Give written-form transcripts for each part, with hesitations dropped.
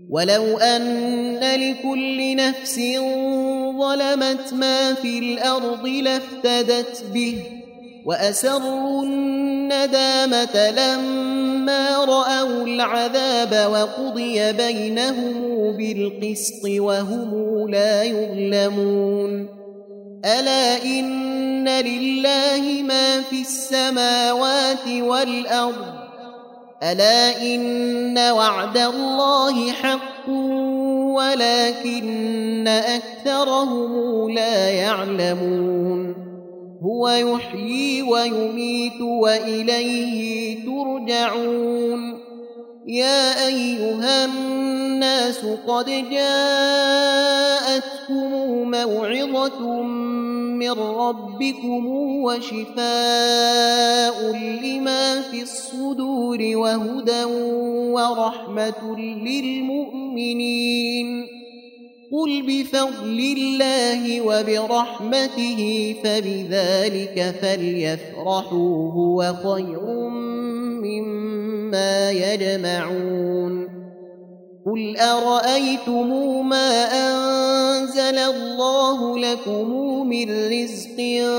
ولو أن لكل نفس ظلمت ما في الأرض لافتدت به وأسروا الندامة لما رأوا العذاب وقضي بينهم بالقسط وهم لا يظلمون ألا إن لله ما في السماوات والأرض ألا إن وعد الله حق ولكن أكثرهم لا يعلمون هو يحيي ويميت وإليه ترجعون يا أيها الناس قد جاءتكم موعظة من ربكم وشفاء لما في الصدور وهدى ورحمة للمؤمنين قل بفضل الله وبرحمته فبذلك فليفرحوا هو خير مما يجمعون قل أرأيتم ما أنزل الله لكم من رزق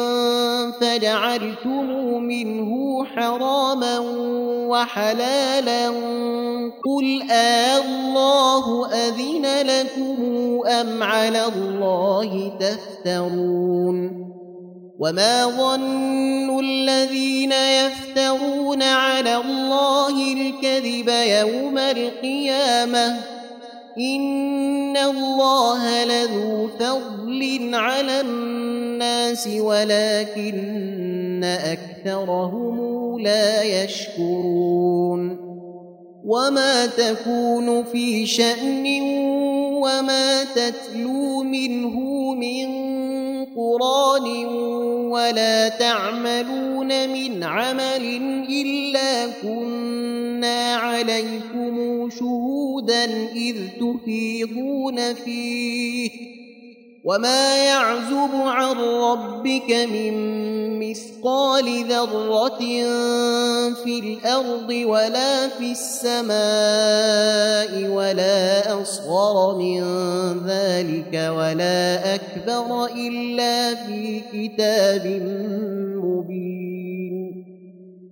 فجعلتم منه حراما وحلالا قل الله أذن لكم أم على الله تفترون وما ظن الذين يفترون على الله الكذب يوم القيامة إن الله لذو فضل على الناس ولكن أكثرهم لا يشكرون وما تكون في شأن وما تتلو منه من قرآن ولا تعملون من عمل إلا كنا عليكم شهودا إذ تفيضون فيه وما يعزب عن ربك من مثقال ذرة في الأرض ولا في السماء ولا أصغر من ذلك ولا أكبر إلا في كتاب مبين